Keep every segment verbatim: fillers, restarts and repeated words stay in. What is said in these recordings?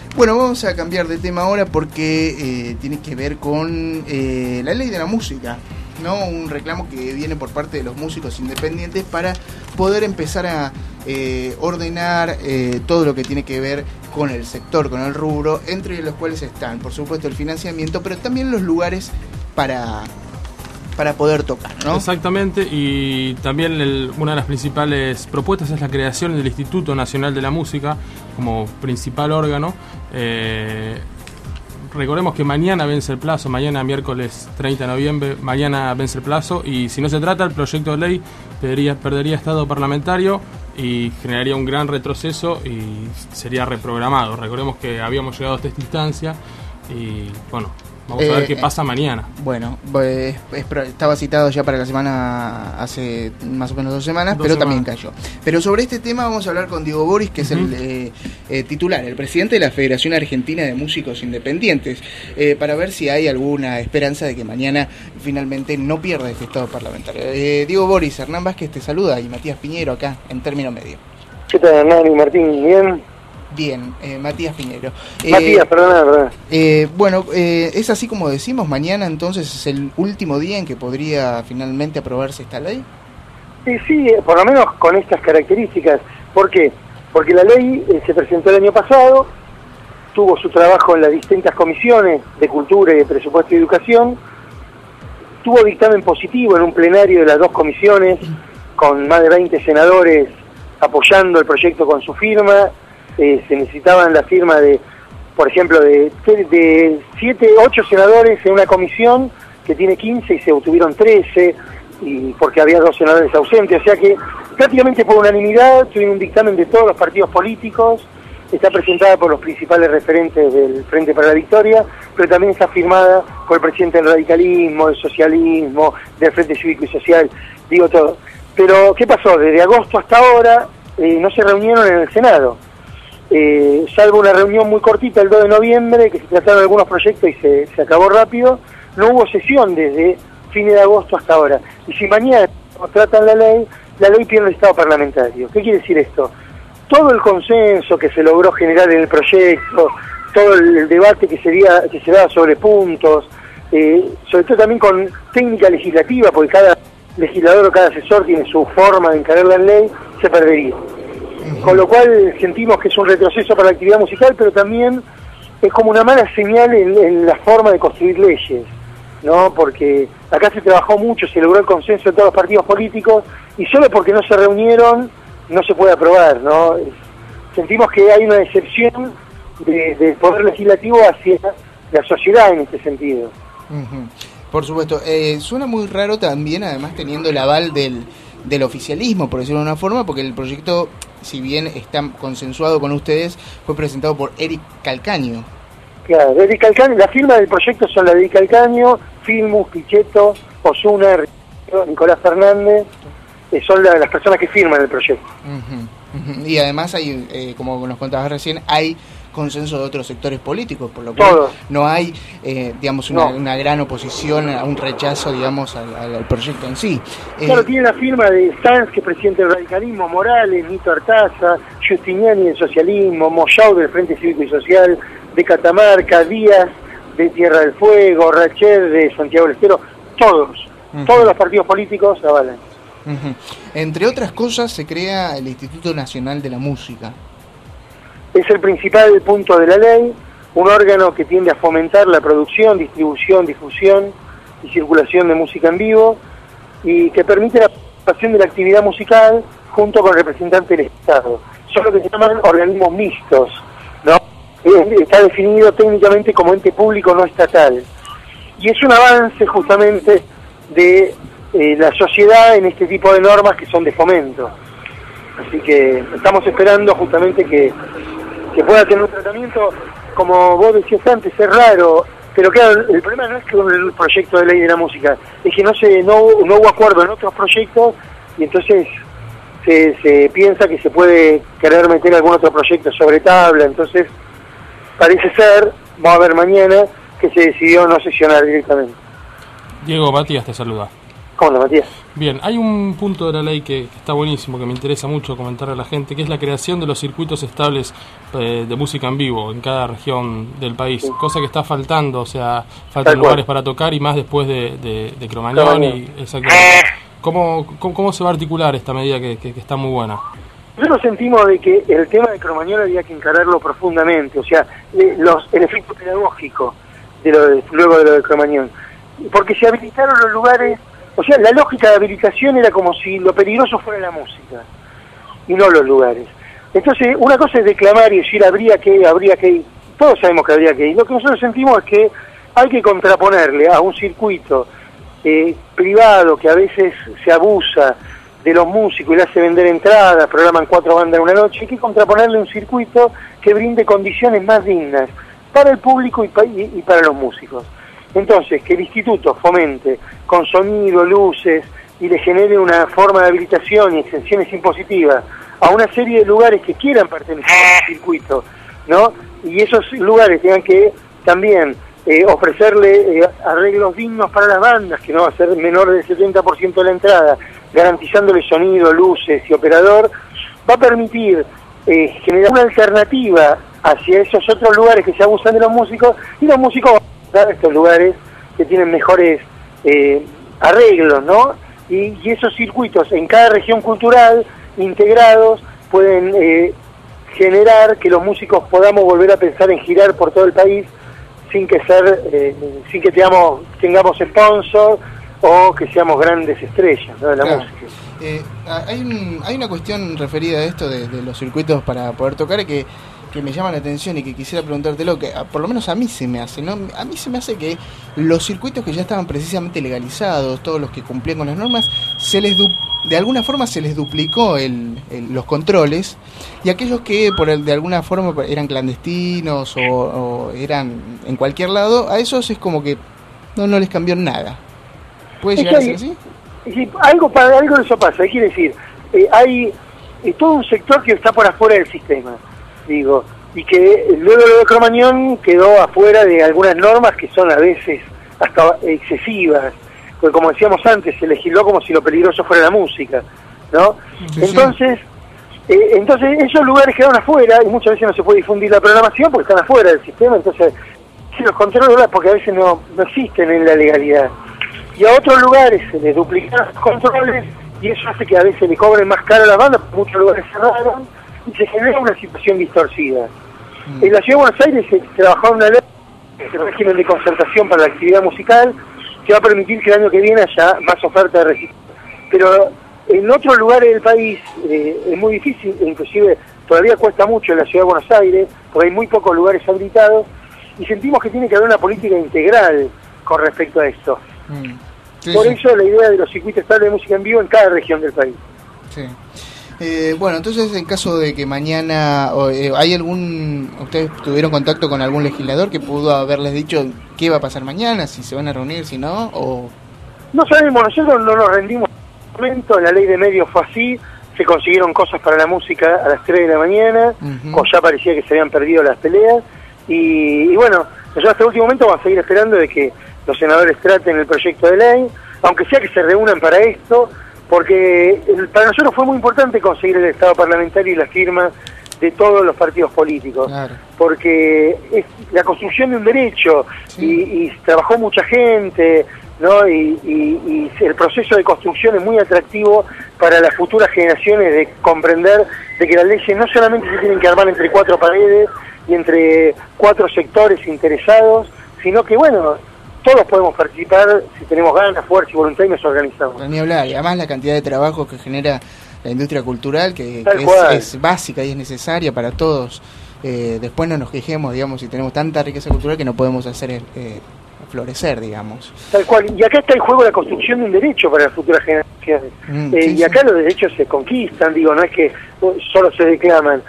Bueno, vamos a cambiar de tema ahora porque eh, tiene que ver con eh, la ley de la música, ¿no? Un reclamo que viene por parte de los músicos independientes para poder empezar a eh, ordenar eh, todo lo que tiene que ver con el sector, con el rubro, entre los cuales están, por supuesto, el financiamiento, pero también los lugares para... para poder tocar, ¿no? Exactamente, y también el, una de las principales propuestas es la creación del Instituto Nacional de la Música como principal órgano. Eh, recordemos que mañana vence el plazo, mañana miércoles treinta de noviembre, mañana vence el plazo, y si no se trata, el proyecto de ley perdería, perdería estado parlamentario y generaría un gran retroceso y sería reprogramado. Recordemos que habíamos llegado hasta esta instancia y, bueno... Vamos a ver eh, qué pasa mañana. Bueno, pues, estaba citado ya para la semana, hace más o menos dos semanas, dos pero semanas. También cayó. Pero sobre este tema vamos a hablar con Diego Boris, que uh-huh. es el eh, eh, titular, el presidente de la Federación Argentina de Músicos Independientes, eh, para ver si hay alguna esperanza de que mañana finalmente no pierda este estado parlamentario. Eh, Diego Boris, Hernán Vázquez te saluda y Matías Piñero acá en Término Medio. ¿Qué tal, Hernán y Martín? ¿Bien? Bien, eh, Matías Piñero. Eh, Matías, perdona, perdona. Eh, bueno, eh, es así como decimos, mañana entonces es el último día en que podría finalmente aprobarse esta ley. Sí, sí, por lo menos con estas características. ¿Por qué? Porque la ley eh, se presentó el año pasado, tuvo su trabajo en las distintas comisiones de Cultura y de Presupuesto y Educación, tuvo dictamen positivo en un plenario de las dos comisiones, con más de veinte senadores apoyando el proyecto con su firma. Eh, se necesitaban la firma de, por ejemplo, de, de siete, ocho senadores en una comisión que tiene quince y se obtuvieron trece, y porque había dos senadores ausentes, o sea que prácticamente por unanimidad tuvieron un dictamen de todos los partidos políticos, está presentada por los principales referentes del Frente para la Victoria, pero también está firmada por el presidente del radicalismo, del socialismo, del Frente Cívico y Social, digo todo. Pero, ¿qué pasó? Desde agosto hasta ahora eh, no se reunieron en el Senado. Eh, salvo una reunión muy cortita el dos de noviembre, que se trataron algunos proyectos y se, se acabó rápido, no hubo sesión desde fines de agosto hasta ahora. Y si mañana tratan la ley, la ley pierde el estado parlamentario. ¿Qué quiere decir esto? Todo el consenso que se logró generar en el proyecto, todo el debate que se, dio, que se daba sobre puntos, eh, sobre todo también con técnica legislativa, porque cada legislador o cada asesor tiene su forma de encarar la ley, se perdería. Con lo cual sentimos que es un retroceso para la actividad musical, pero también es como una mala señal en, en la forma de construir leyes, ¿no? Porque acá se trabajó mucho, se logró el consenso de todos los partidos políticos, y solo porque no se reunieron no se puede aprobar, ¿no? Sentimos que hay una decepción de, del Poder Legislativo hacia la sociedad en este sentido. Uh-huh. Por supuesto, eh, suena muy raro también, además teniendo el aval del, del oficialismo, por decirlo de una forma, porque el proyecto, si bien está consensuado con ustedes, fue presentado por Eric Calcaño. Claro, Eric Calcaño, la firma del proyecto son la de Eric Calcaño, Filmus, Pichetto, Osuna, Nicolás Fernández, eh, son la, las personas que firman el proyecto. Uh-huh, uh-huh. Y además hay, eh, como nos contabas recién, hay consenso de otros sectores políticos, por lo cual Todos. no hay, eh, digamos, una, no. una gran oposición, a un rechazo, digamos, al, al proyecto en sí. Claro, eh, tiene la firma de Sanz, que es presidente del radicalismo, Morales, Nito Artaza, Justiniani del socialismo, Moyau del Frente Cívico y Social, de Catamarca, Díaz de Tierra del Fuego, Rachet de Santiago del Estero, todos, uh-huh. todos los partidos políticos avalan. Uh-huh. Entre otras cosas, se crea el Instituto Nacional de la Música. Es el principal punto de la ley, un órgano que tiende a fomentar la producción, distribución, difusión y circulación de música en vivo, y que permite la participación de la actividad musical junto con representantes del Estado. Son lo que se llaman organismos mixtos, ¿no? Está definido técnicamente como ente público no estatal. Y es un avance justamente de eh, la sociedad en este tipo de normas que son de fomento. Así que estamos esperando justamente que, que pueda tener un tratamiento, como vos decías antes, es raro, pero claro, el problema no es que con el proyecto de ley de la música, es que no se no, no hubo acuerdo en otros proyectos, y entonces se, se piensa que se puede querer meter algún otro proyecto sobre tabla. Entonces parece ser, vamos a ver mañana, que se decidió no sesionar directamente. Diego, Matías te saluda. ¿Cómo andas, Matías? Bien, hay un punto de la ley que, que está buenísimo, que me interesa mucho comentarle a la gente, que es la creación de los circuitos estables eh, de música en vivo en cada región del país, sí. Cosa que está faltando, o sea, faltan lugares para tocar y más después de, de, de Cromañón. Y, exactamente. ¿Cómo, cómo, ¿Cómo se va a articular esta medida que, que, que está muy buena? Nosotros sentimos de que el tema de Cromañón había que encararlo profundamente, o sea, los, el efecto pedagógico de lo de, luego de lo de Cromañón, porque se habilitaron los lugares. O sea, la lógica de habilitación era como si lo peligroso fuera la música y no los lugares. Entonces, una cosa es declamar y decir habría que, habría que ir. Todos sabemos que habría que ir. Lo que nosotros sentimos es que hay que contraponerle a un circuito eh, privado que a veces se abusa de los músicos y le hace vender entradas, programan cuatro bandas en una noche. Hay que contraponerle un circuito que brinde condiciones más dignas para el público y, pa y, y para los músicos. Entonces, que el instituto fomente con sonido, luces, y le genere una forma de habilitación y exenciones impositivas a una serie de lugares que quieran pertenecer al circuito, ¿no? Y esos lugares tengan que también eh, ofrecerle eh, arreglos dignos para las bandas, que no va a ser menor del setenta por ciento de la entrada, garantizándole sonido, luces y operador, va a permitir eh, generar una alternativa hacia esos otros lugares que se abusan de los músicos, y los músicos van a estos lugares que tienen mejores eh, arreglos, ¿no? Y, y esos circuitos en cada región cultural integrados pueden eh, generar que los músicos podamos volver a pensar en girar por todo el país sin que ser eh, sin que tengamos, tengamos sponsor o que seamos grandes estrellas, ¿no?, de la claro. música. Eh, hay, un, hay una cuestión referida a esto de, de los circuitos para poder tocar que que me llama la atención y que quisiera preguntártelo, que por lo menos a mí se me hace, ¿no? A mí se me hace que los circuitos que ya estaban precisamente legalizados, todos los que cumplían con las normas, se les de alguna forma se les duplicó el, el, los controles, y aquellos que por el, de alguna forma eran clandestinos o, o eran en cualquier lado, a esos es como que no, no les cambió nada. ¿Puede llegar a ser así? Sí, algo, para, algo de eso pasa, quiere decir, eh, hay eh, todo un sector que está por afuera del sistema, digo, y que luego lo de Cromañón quedó afuera de algunas normas que son a veces hasta excesivas, porque como decíamos antes, se legisló como si lo peligroso fuera la música, ¿no? Sí, entonces, sí. Eh, entonces esos lugares quedaron afuera y muchas veces no se puede difundir la programación porque están afuera del sistema, entonces si los controles, porque a veces no, no existen en la legalidad. Y a otros lugares se les duplican los controles y eso hace que a veces le cobren más caro a las bandas, porque muchos lugares cerraron y se genera una situación distorcida. Mm. En la Ciudad de Buenos Aires se trabajó una ley, el régimen de concertación para la actividad musical, que va a permitir que el año que viene haya más oferta de registro. Pero en otros lugares del país eh, es muy difícil, inclusive todavía cuesta mucho en la Ciudad de Buenos Aires, porque hay muy pocos lugares habilitados, y sentimos que tiene que haber una política integral con respecto a esto. Mm. Sí, Por sí. eso la idea de los circuitos estables de música en vivo en cada región del país. Sí. Eh, bueno, entonces en caso de que mañana eh, hay algún, ustedes tuvieron contacto con algún legislador que pudo haberles dicho qué va a pasar mañana, si se van a reunir, si no, o no sabemos, nosotros no nos rendimos en el momento, la ley de medios fue así, se consiguieron cosas para la música a las tres de la mañana, uh-huh. o ya parecía que se habían perdido las peleas, y, y bueno, nosotros hasta el último momento vamos a seguir esperando de que los senadores traten el proyecto de ley, aunque sea que se reúnan para esto, porque para nosotros fue muy importante conseguir el estado parlamentario y la firma de todos los partidos políticos, claro. porque es la construcción de un derecho, sí. y, y trabajó mucha gente, ¿no? Y, y, y el proceso de construcción es muy atractivo para las futuras generaciones de comprender de que las leyes no solamente se tienen que armar entre cuatro paredes y entre cuatro sectores interesados, sino que, bueno, todos podemos participar si tenemos ganas, fuerza y voluntad y nos organizamos. Ni hablar, y además la cantidad de trabajo que genera la industria cultural, que, que es, es básica y es necesaria para todos. Eh, después no nos quejemos, digamos, si tenemos tanta riqueza cultural que no podemos hacer eh, florecer, digamos. Tal cual, y acá está el juego de la construcción de un derecho para las futuras generaciones. Mm, eh, sí, y acá sí. los derechos se conquistan, digo, no es que solo se declaman.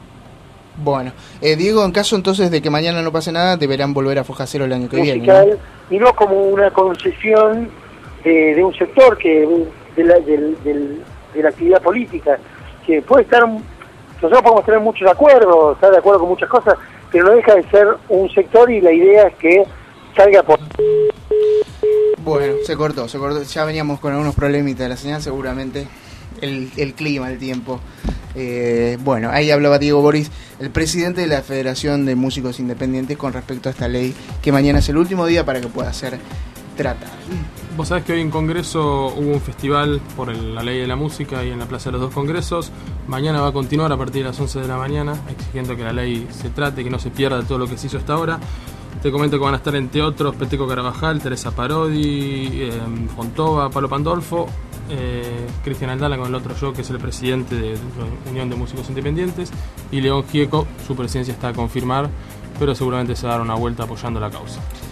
Bueno, eh, Diego, en caso entonces de que mañana no pase nada, deberán volver a Foja Cero el año que musical, viene, ¿no? Y no como una concesión de, de un sector que de la, de, de, de la actividad política, que puede estar, nosotros podemos tener muchos acuerdos, estar de acuerdo con muchas cosas, pero no deja de ser un sector y la idea es que salga por... Bueno, se cortó, se cortó. Ya veníamos con algunos problemitas de la señal, seguramente. El, el clima, el tiempo. Eh, bueno, ahí hablaba Diego Boris, el presidente de la Federación de Músicos Independientes, con respecto a esta ley, que mañana es el último día para que pueda ser tratada. Vos sabés que hoy en Congreso hubo un festival por el, la ley de la música y en la Plaza de los Dos Congresos. Mañana va a continuar a partir de las once de la mañana, exigiendo que la ley se trate, que no se pierda todo lo que se hizo hasta ahora. Te comento que van a estar entre otros Peteco Carabajal, Teresa Parodi, eh, Fontova, Pablo Pandolfo, eh, Cristian Aldala con el otro yo, que es el presidente de la Unión de Músicos Independientes, y León Gieco. Su presencia está a confirmar, pero seguramente se va a dar una vuelta apoyando la causa.